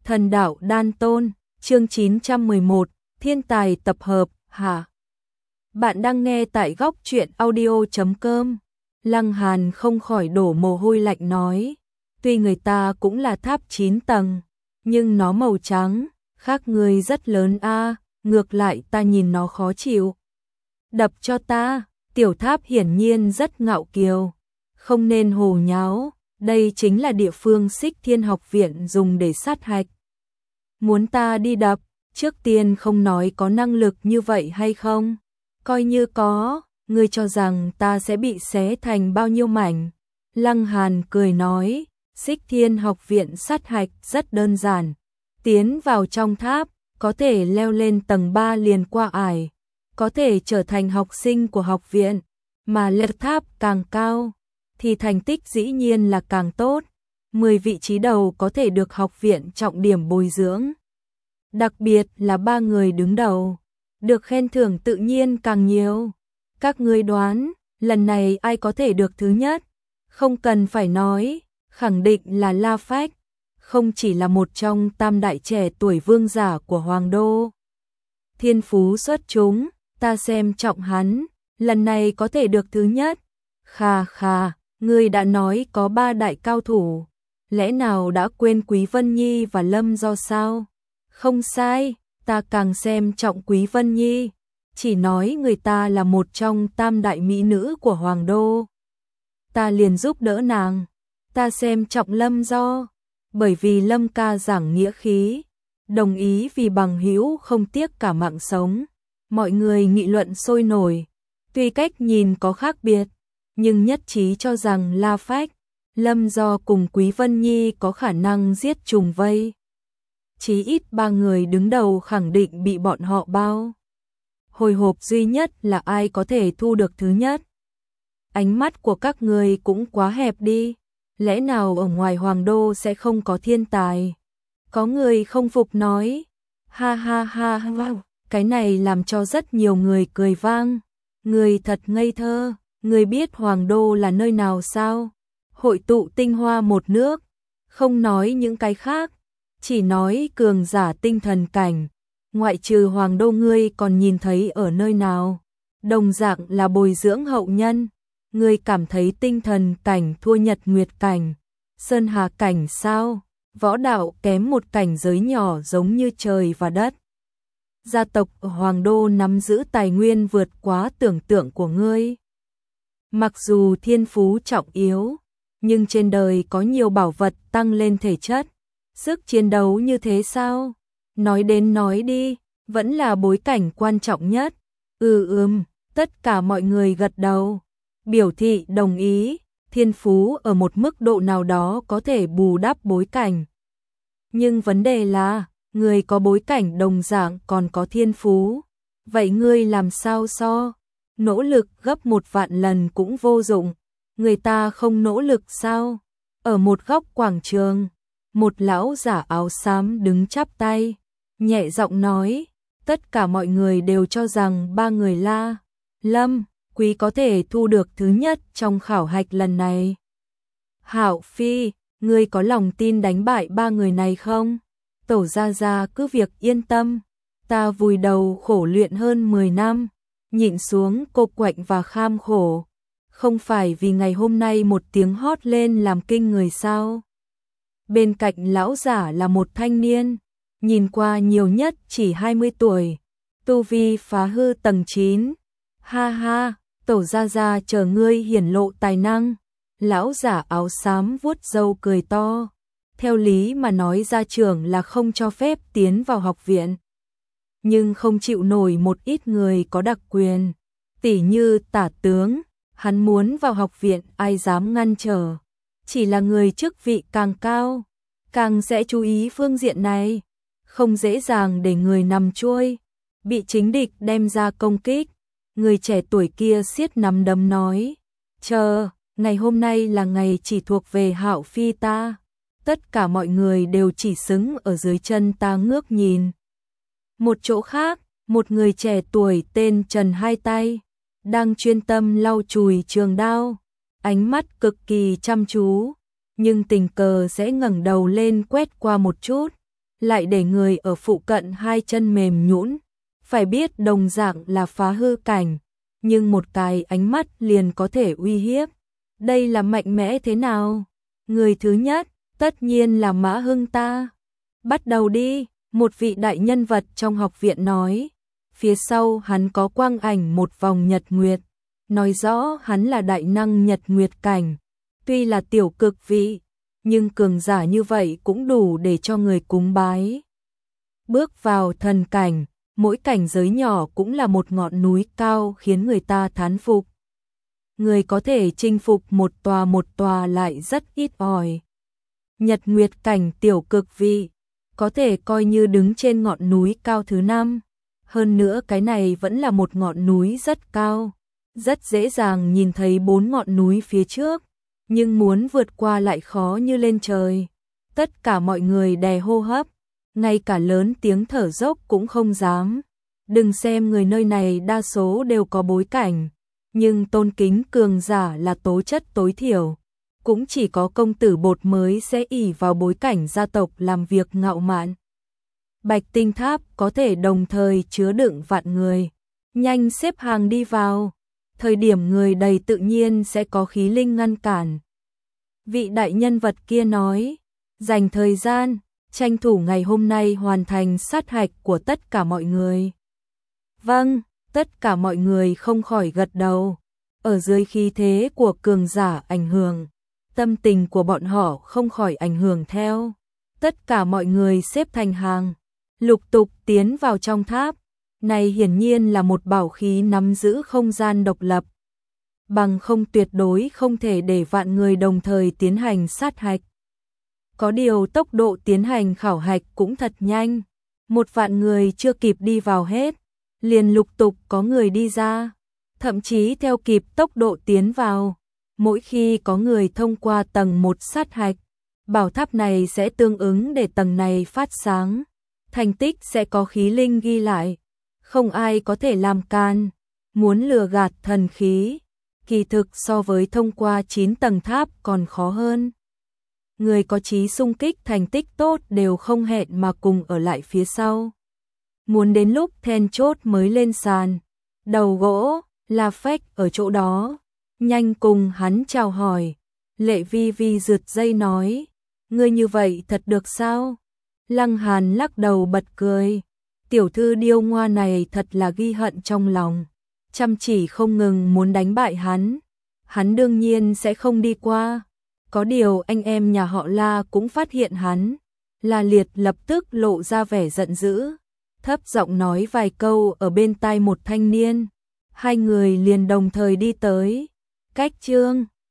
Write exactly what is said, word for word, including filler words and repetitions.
Thần đạo đan tôn, chương chín trăm mười một, thiên tài tập hợp, hả? Bạn đang nghe tại góc truyện audio chấm com. Lăng Hàn không khỏi đổ mồ hôi lạnh nói, tuy người ta cũng là tháp chín tầng, nhưng nó màu trắng, khác người rất lớn a, ngược lại ta nhìn nó khó chịu. Đập cho ta, tiểu tháp hiển nhiên rất ngạo kiều, không nên hồ nháo, đây chính là địa phương Xích Thiên học viện dùng để sát hạch. Muốn ta đi đập, trước tiên không nói có năng lực như vậy hay không, coi như có, ngươi cho rằng ta sẽ bị xé thành bao nhiêu mảnh. Lăng Hàn cười nói, Xích Thiên học viện sát hạch rất đơn giản, tiến vào trong tháp, có thể leo lên tầng ba liền qua ải, có thể trở thành học sinh của học viện, mà leo tháp càng cao, thì thành tích dĩ nhiên là càng tốt, mười vị trí đầu có thể được học viện trọng điểm bồi dưỡng. Đặc biệt là ba người đứng đầu, được khen thưởng tự nhiên càng nhiều. Các ngươi đoán, lần này ai có thể được thứ nhất? Không cần phải nói, khẳng định là La Phách, không chỉ là một trong tam đại trẻ tuổi vương giả của Hoàng Đô. Thiên phú xuất chúng, ta xem trọng hắn, lần này có thể được thứ nhất. Khà khà, ngươi đã nói có ba đại cao thủ, lẽ nào đã quên Quý Vân Nhi và Lâm Do sao? Không sai, ta càng xem trọng Quý Vân Nhi, chỉ nói người ta là một trong tam đại mỹ nữ của Hoàng Đô. Ta liền giúp đỡ nàng, ta xem trọng Lâm Do, bởi vì Lâm ca giảng nghĩa khí, đồng ý vì bằng hữu không tiếc cả mạng sống. Mọi người nghị luận sôi nổi, tuy cách nhìn có khác biệt, nhưng nhất trí cho rằng La Phách, Lâm Do cùng Quý Vân Nhi có khả năng giết trùng vây. Chí ít ba người đứng đầu khẳng định bị bọn họ bao. Hồi hộp duy nhất là ai có thể thu được thứ nhất. Ánh mắt của các người cũng quá hẹp đi, lẽ nào ở ngoài Hoàng Đô sẽ không có thiên tài? Có người không phục nói, ha ha ha ha, cái này làm cho rất nhiều người cười vang. Người thật ngây thơ, người biết Hoàng Đô là nơi nào sao? Hội tụ tinh hoa một nước, không nói những cái khác, chỉ nói cường giả tinh thần cảnh, ngoại trừ Hoàng Đô ngươi còn nhìn thấy ở nơi nào? Đồng dạng là bồi dưỡng hậu nhân, ngươi cảm thấy tinh thần cảnh thua Nhật Nguyệt cảnh, Sơn Hà cảnh sao? Võ đạo kém một cảnh giới nhỏ giống như trời và đất. Gia tộc ở Hoàng Đô nắm giữ tài nguyên vượt quá tưởng tượng của ngươi. Mặc dù thiên phú trọng yếu, nhưng trên đời có nhiều bảo vật tăng lên thể chất. Sức chiến đấu như thế sao? Nói đến nói đi, vẫn là bối cảnh quan trọng nhất. Ừ ừm, tất cả mọi người gật đầu, biểu thị đồng ý, thiên phú ở một mức độ nào đó có thể bù đắp bối cảnh. Nhưng vấn đề là, người có bối cảnh đồng dạng còn có thiên phú. Vậy ngươi làm sao so? Nỗ lực gấp một vạn lần cũng vô dụng. Người ta không nỗ lực sao? Ở một góc quảng trường, một lão giả áo xám đứng chắp tay, nhẹ giọng nói, tất cả mọi người đều cho rằng ba người La, Lâm, Quý có thể thu được thứ nhất trong khảo hạch lần này. Hạo Phi, ngươi có lòng tin đánh bại ba người này không? Tổ gia gia cứ việc yên tâm, ta vùi đầu khổ luyện hơn mười năm, nhịn xuống cô quạnh và kham khổ, không phải vì ngày hôm nay một tiếng hót lên làm kinh người sao? Bên cạnh lão giả là một thanh niên, nhìn qua nhiều nhất chỉ hai mươi tuổi, tu vi phá hư tầng chín. Ha ha, tổ gia gia chờ ngươi hiển lộ tài năng. Lão giả áo xám vuốt râu cười to. Theo lý mà nói gia trưởng là không cho phép tiến vào học viện, nhưng không chịu nổi một ít người có đặc quyền, tỉ như tả tướng, hắn muốn vào học viện ai dám ngăn trở. Chỉ là người chức vị càng cao, càng sẽ chú ý phương diện này, không dễ dàng để người nằm chuôi, bị chính địch đem ra công kích. Người trẻ tuổi kia siết nắm đấm nói, chờ, ngày hôm nay là ngày chỉ thuộc về Hạo Phi ta, tất cả mọi người đều chỉ xứng ở dưới chân ta ngước nhìn. Một chỗ khác, một người trẻ tuổi tên Trần Hai Tay, đang chuyên tâm lau chùi trường đao, ánh mắt cực kỳ chăm chú, nhưng tình cờ sẽ ngẩng đầu lên quét qua một chút, lại để người ở phụ cận hai chân mềm nhũn. Phải biết đồng dạng là phá hư cảnh, nhưng một cái ánh mắt liền có thể uy hiếp. Đây là mạnh mẽ thế nào? Người thứ nhất, tất nhiên là Mã Hưng ta. Bắt đầu đi, một vị đại nhân vật trong học viện nói. Phía sau hắn có quang ảnh một vòng nhật nguyệt, nói rõ hắn là đại năng nhật nguyệt cảnh. Tuy là tiểu cực vị, nhưng cường giả như vậy cũng đủ để cho người cúng bái. Bước vào thần cảnh, mỗi cảnh giới nhỏ cũng là một ngọn núi cao khiến người ta thán phục. Người có thể chinh phục một tòa một tòa lại rất ít ỏi. Nhật nguyệt cảnh tiểu cực vị, có thể coi như đứng trên ngọn núi cao thứ năm. Hơn nữa cái này vẫn là một ngọn núi rất cao, rất dễ dàng nhìn thấy bốn ngọn núi phía trước, nhưng muốn vượt qua lại khó như lên trời. Tất cả mọi người đè hô hấp, ngay cả lớn tiếng thở dốc cũng không dám. Đừng xem người nơi này đa số đều có bối cảnh, nhưng tôn kính cường giả là tố chất tối thiểu. Cũng chỉ có công tử bột mới sẽ ỷ vào bối cảnh gia tộc làm việc ngạo mạn. Bạch Tinh Tháp có thể đồng thời chứa đựng vạn người. Nhanh xếp hàng đi vào. Thời điểm người đầy tự nhiên sẽ có khí linh ngăn cản. Vị đại nhân vật kia nói, dành thời gian, tranh thủ ngày hôm nay hoàn thành sát hạch của tất cả mọi người. Vâng, tất cả mọi người không khỏi gật đầu. Ở dưới khí thế của cường giả ảnh hưởng, tâm tình của bọn họ không khỏi ảnh hưởng theo. Tất cả mọi người xếp thành hàng, lục tục tiến vào trong tháp. Này hiển nhiên là một bảo khí nắm giữ không gian độc lập. Bằng không tuyệt đối không thể để vạn người đồng thời tiến hành sát hạch. Có điều tốc độ tiến hành khảo hạch cũng thật nhanh. Một vạn người chưa kịp đi vào hết, liền lục tục có người đi ra. Thậm chí theo kịp tốc độ tiến vào. Mỗi khi có người thông qua tầng một sát hạch, bảo tháp này sẽ tương ứng để tầng này phát sáng. Thành tích sẽ có khí linh ghi lại. Không ai có thể làm can. Muốn lừa gạt thần khí, kỳ thực so với thông qua chín tầng tháp còn khó hơn. Người có chí xung kích thành tích tốt đều không hẹn mà cùng ở lại phía sau. Muốn đến lúc then chốt mới lên sàn. Đầu gỗ, La Phách ở chỗ đó. Nhanh cùng hắn chào hỏi. Lệ Vi Vi rượt dây nói, ngươi như vậy thật được sao? Lăng Hàn lắc đầu bật cười. Tiểu thư điêu ngoa này thật là ghi hận trong lòng. Chăm chỉ không ngừng muốn đánh bại hắn. Hắn đương nhiên sẽ không đi qua. Có điều anh em nhà họ La cũng phát hiện hắn. La Liệt lập tức lộ ra vẻ giận dữ. Thấp giọng nói vài câu ở bên tai một thanh niên. Hai người liền đồng thời đi tới. Cách chương